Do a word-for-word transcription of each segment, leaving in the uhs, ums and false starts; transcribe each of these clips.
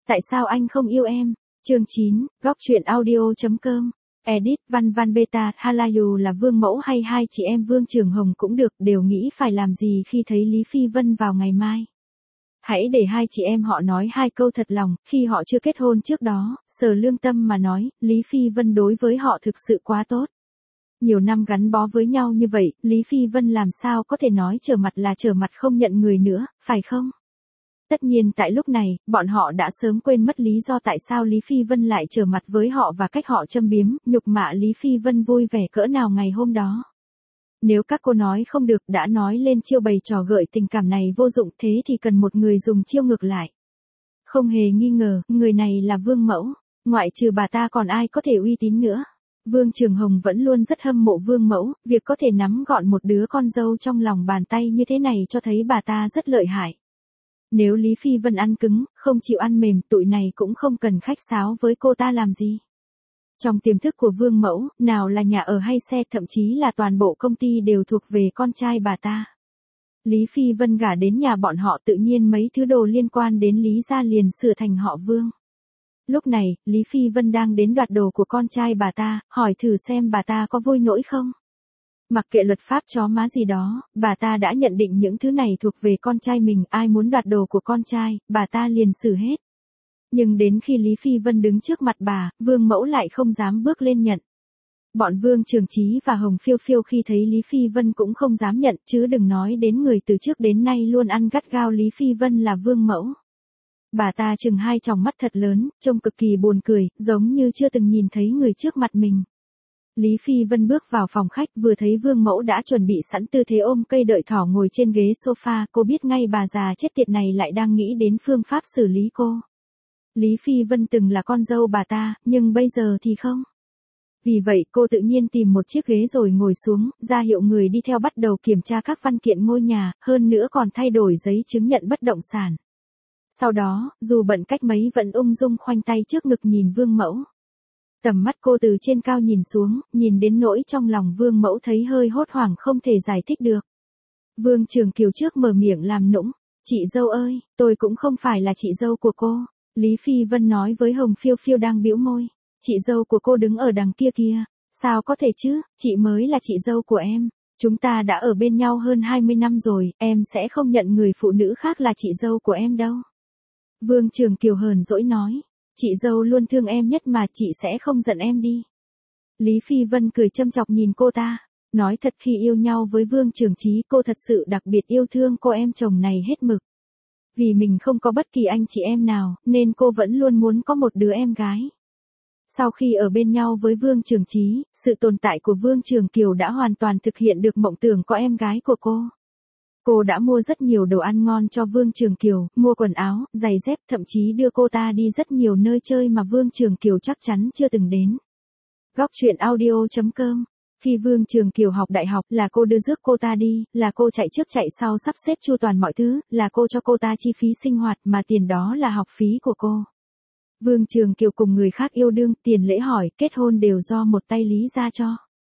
Tại sao anh không yêu em? Chương chín, góc truyện audio.com. Edit, Văn Văn Beta, Halayu là Vương Mẫu hay hai chị em Vương Trường Hồng cũng được, đều nghĩ phải làm gì khi thấy Lý Phi Vân vào ngày mai. Hãy để hai chị em họ nói hai câu thật lòng, khi họ chưa kết hôn trước đó, sờ lương tâm mà nói, Lý Phi Vân đối với họ thực sự quá tốt. Nhiều năm gắn bó với nhau như vậy, Lý Phi Vân làm sao có thể nói trở mặt là trở mặt không nhận người nữa, phải không? Tất nhiên tại lúc này, bọn họ đã sớm quên mất lý do tại sao Lý Phi Vân lại trở mặt với họ và cách họ châm biếm, nhục mạ Lý Phi Vân vui vẻ cỡ nào ngày hôm đó. Nếu các cô nói không được đã nói lên chiêu bày trò gợi tình cảm này vô dụng, thế thì cần một người dùng chiêu ngược lại. Không hề nghi ngờ, người này là Vương Mẫu, ngoại trừ bà ta còn ai có thể uy tín nữa. Vương Trường Hồng vẫn luôn rất hâm mộ Vương Mẫu, việc có thể nắm gọn một đứa con dâu trong lòng bàn tay như thế này cho thấy bà ta rất lợi hại. Nếu Lý Phi Vân ăn cứng, không chịu ăn mềm, tụi này cũng không cần khách sáo với cô ta làm gì. Trong tiềm thức của Vương Mẫu, nào là nhà ở hay xe, thậm chí là toàn bộ công ty đều thuộc về con trai bà ta. Lý Phi Vân gả đến nhà bọn họ, tự nhiên mấy thứ đồ liên quan đến Lý gia liền sửa thành họ Vương. Lúc này, Lý Phi Vân đang đến đoạt đồ của con trai bà ta, hỏi thử xem bà ta có vui nỗi không. Mặc kệ luật pháp chó má gì đó, bà ta đã nhận định những thứ này thuộc về con trai mình, ai muốn đoạt đồ của con trai, bà ta liền xử hết. Nhưng đến khi Lý Phi Vân đứng trước mặt bà, Vương Mẫu lại không dám bước lên nhận. Bọn Vương Trường Chí và Hồng Phiêu Phiêu khi thấy Lý Phi Vân cũng không dám nhận, chứ đừng nói đến người từ trước đến nay luôn ăn gắt gao Lý Phi Vân là Vương Mẫu. Bà ta trừng hai tròng mắt thật lớn, trông cực kỳ buồn cười, giống như chưa từng nhìn thấy người trước mặt mình. Lý Phi Vân bước vào phòng khách, vừa thấy Vương Mẫu đã chuẩn bị sẵn tư thế ôm cây đợi thỏ ngồi trên ghế sofa, cô biết ngay bà già chết tiệt này lại đang nghĩ đến phương pháp xử lý cô. Lý Phi Vân từng là con dâu bà ta, nhưng bây giờ thì không. Vì vậy cô tự nhiên tìm một chiếc ghế rồi ngồi xuống, ra hiệu người đi theo bắt đầu kiểm tra các văn kiện ngôi nhà, hơn nữa còn thay đổi giấy chứng nhận bất động sản. Sau đó, dù bận cách mấy vẫn ung dung khoanh tay trước ngực nhìn Vương Mẫu. Tầm mắt cô từ trên cao nhìn xuống, nhìn đến nỗi trong lòng Vương Mẫu thấy hơi hốt hoảng không thể giải thích được. Vương Trường Kiều trước mở miệng làm nũng, chị dâu ơi, tôi cũng không phải là chị dâu của cô. Lý Phi Vân nói với Hồng Phiêu Phiêu đang bĩu môi, chị dâu của cô đứng ở đằng kia kia, sao có thể chứ, chị mới là chị dâu của em. Chúng ta đã ở bên nhau hơn hai mươi năm rồi, em sẽ không nhận người phụ nữ khác là chị dâu của em đâu. Vương Trường Kiều hờn dỗi nói, chị dâu luôn thương em nhất mà, chị sẽ không giận em đi. Lý Phi Vân cười châm chọc nhìn cô ta, nói thật khi yêu nhau với Vương Trường Chí cô thật sự đặc biệt yêu thương cô em chồng này hết mực. Vì mình không có bất kỳ anh chị em nào, nên cô vẫn luôn muốn có một đứa em gái. Sau khi ở bên nhau với Vương Trường Chí, sự tồn tại của Vương Trường Kiều đã hoàn toàn thực hiện được mộng tưởng có em gái của cô. Cô đã mua rất nhiều đồ ăn ngon cho Vương Trường Kiều, mua quần áo, giày dép, thậm chí đưa cô ta đi rất nhiều nơi chơi mà Vương Trường Kiều chắc chắn chưa từng đến. Góc truyện audio.com. Khi Vương Trường Kiều học đại học là cô đưa rước cô ta đi, là cô chạy trước chạy sau sắp xếp chu toàn mọi thứ, là cô cho cô ta chi phí sinh hoạt mà tiền đó là học phí của cô. Vương Trường Kiều cùng người khác yêu đương, tiền lễ hỏi, kết hôn đều do một tay Lý ra cho.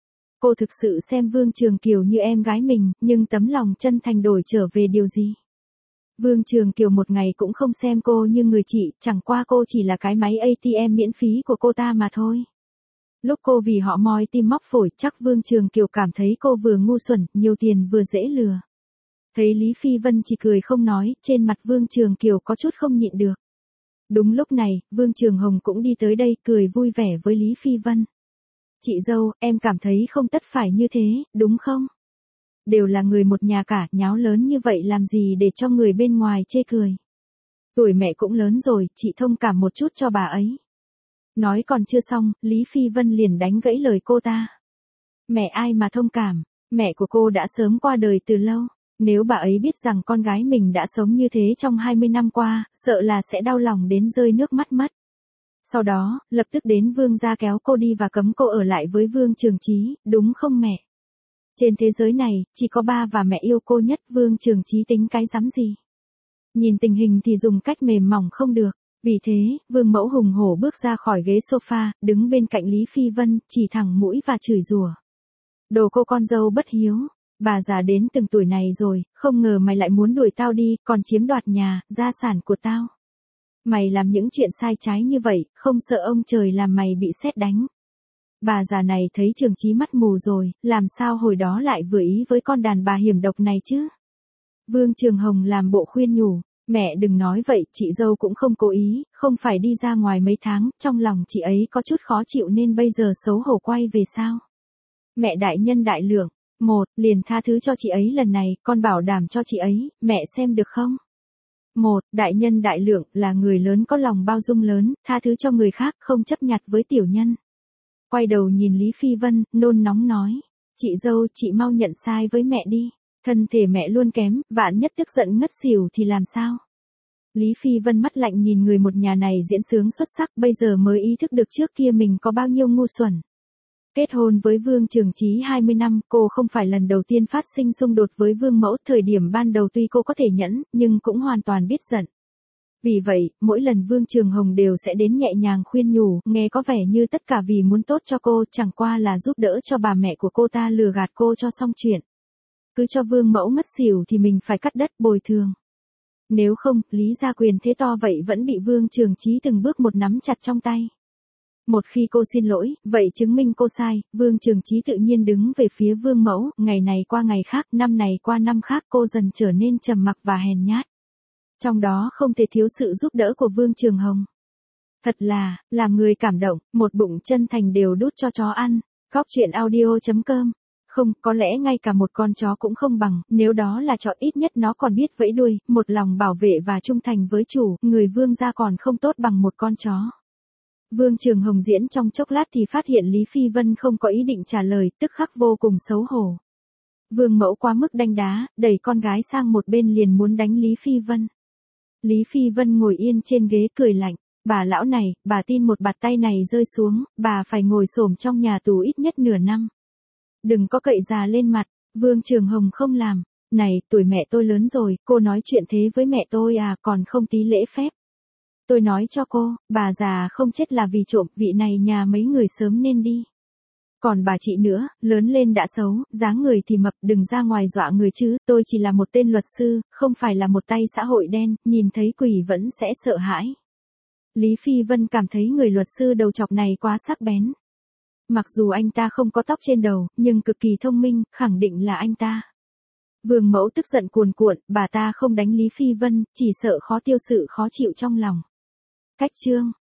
Cô thực sự xem Vương Trường Kiều như em gái mình, nhưng tấm lòng chân thành đổi trở về điều gì? Vương Trường Kiều một ngày cũng không xem cô như người chị, chẳng qua cô chỉ là cái máy a tê em miễn phí của cô ta mà thôi. Lúc cô vì họ moi tim móc phổi, chắc Vương Trường Kiều cảm thấy cô vừa ngu xuẩn, nhiều tiền vừa dễ lừa. Thấy Lý Phi Vân chỉ cười không nói, trên mặt Vương Trường Kiều có chút không nhịn được. Đúng lúc này, Vương Trường Hồng cũng đi tới đây, cười vui vẻ với Lý Phi Vân. Chị dâu, em cảm thấy không tất phải như thế, đúng không? Đều là người một nhà cả, nháo lớn như vậy làm gì để cho người bên ngoài chê cười. Tuổi mẹ cũng lớn rồi, chị thông cảm một chút cho bà ấy. Nói còn chưa xong, Lý Phi Vân liền đánh gãy lời cô ta. Mẹ ai mà thông cảm, mẹ của cô đã sớm qua đời từ lâu. Nếu bà ấy biết rằng con gái mình đã sống như thế trong hai mươi năm qua, sợ là sẽ đau lòng đến rơi nước mắt mất. Sau đó, lập tức đến Vương gia kéo cô đi và cấm cô ở lại với Vương Trường Chí, đúng không mẹ? Trên thế giới này, chỉ có ba và mẹ yêu cô nhất, Vương Trường Chí tính cái dám gì? Nhìn tình hình thì dùng cách mềm mỏng không được. Vì thế, Vương Mẫu hùng hổ bước ra khỏi ghế sofa, đứng bên cạnh Lý Phi Vân, chỉ thẳng mũi và chửi rủa. Đồ cô con dâu bất hiếu, bà già đến từng tuổi này rồi, không ngờ mày lại muốn đuổi tao đi, còn chiếm đoạt nhà, gia sản của tao. Mày làm những chuyện sai trái như vậy, không sợ ông trời làm mày bị sét đánh. Bà già này thấy Trường Chí mắt mù rồi, làm sao hồi đó lại vừa ý với con đàn bà hiểm độc này chứ? Vương Trường Hồng làm bộ khuyên nhủ, mẹ đừng nói vậy, chị dâu cũng không cố ý, không phải đi ra ngoài mấy tháng, trong lòng chị ấy có chút khó chịu nên bây giờ xấu hổ quay về sao? Mẹ đại nhân đại lượng, một, liền tha thứ cho chị ấy lần này, con bảo đảm cho chị ấy, mẹ xem được không? Một, đại nhân đại lượng là người lớn có lòng bao dung lớn, tha thứ cho người khác, không chấp nhặt với tiểu nhân. Quay đầu nhìn Lý Phi Vân, nôn nóng nói, chị dâu, chị mau nhận sai với mẹ đi, thân thể mẹ luôn kém, vạn nhất tức giận ngất xỉu thì làm sao? Lý Phi Vân mắt lạnh nhìn người một nhà này diễn sướng xuất sắc, bây giờ mới ý thức được trước kia mình có bao nhiêu ngu xuẩn. Kết hôn với Vương Trường Chí hai mươi năm, cô không phải lần đầu tiên phát sinh xung đột với Vương Mẫu, thời điểm ban đầu tuy cô có thể nhẫn, nhưng cũng hoàn toàn biết giận. Vì vậy, mỗi lần Vương Trường Hồng đều sẽ đến nhẹ nhàng khuyên nhủ, nghe có vẻ như tất cả vì muốn tốt cho cô, chẳng qua là giúp đỡ cho bà mẹ của cô ta lừa gạt cô cho xong chuyện. Cứ cho Vương Mẫu ngất xỉu thì mình phải cắt đất bồi thường. Nếu không, Lý gia quyền thế to vậy vẫn bị Vương Trường Chí từng bước một nắm chặt trong tay. Một khi cô xin lỗi, vậy chứng minh cô sai, Vương Trường Chí tự nhiên đứng về phía Vương Mẫu, ngày này qua ngày khác, năm này qua năm khác cô dần trở nên trầm mặc và hèn nhát. Trong đó không thể thiếu sự giúp đỡ của Vương Trường Hồng. Thật là, làm người cảm động, một bụng chân thành đều đút cho chó ăn. Góc truyện audio chấm com. Không, có lẽ ngay cả một con chó cũng không bằng, nếu đó là chó ít nhất nó còn biết vẫy đuôi, một lòng bảo vệ và trung thành với chủ, người Vương gia còn không tốt bằng một con chó. Vương Trường Hồng diễn trong chốc lát thì phát hiện Lý Phi Vân không có ý định trả lời, tức khắc vô cùng xấu hổ. Vương Mẫu quá mức đanh đá, đẩy con gái sang một bên liền muốn đánh Lý Phi Vân. Lý Phi Vân ngồi yên trên ghế cười lạnh, bà lão này, bà tin một bạt tay này rơi xuống, bà phải ngồi xổm trong nhà tù ít nhất nửa năm. Đừng có cậy già lên mặt, Vương Trường Hồng không làm, này, tuổi mẹ tôi lớn rồi, cô nói chuyện thế với mẹ tôi à, còn không tí lễ phép. Tôi nói cho cô, bà già không chết là vì trộm, vị này nhà mấy người sớm nên đi. Còn bà chị nữa, lớn lên đã xấu, dáng người thì mập, đừng ra ngoài dọa người chứ, tôi chỉ là một tên luật sư, không phải là một tay xã hội đen, nhìn thấy quỷ vẫn sẽ sợ hãi. Lý Phi Vân cảm thấy người luật sư đầu chọc này quá sắc bén. Mặc dù anh ta không có tóc trên đầu, nhưng cực kỳ thông minh, khẳng định là anh ta. Vương Mẫu tức giận cuồn cuộn, bà ta không đánh Lý Phi Vân, chỉ sợ khó tiêu sự khó chịu trong lòng. Cách chương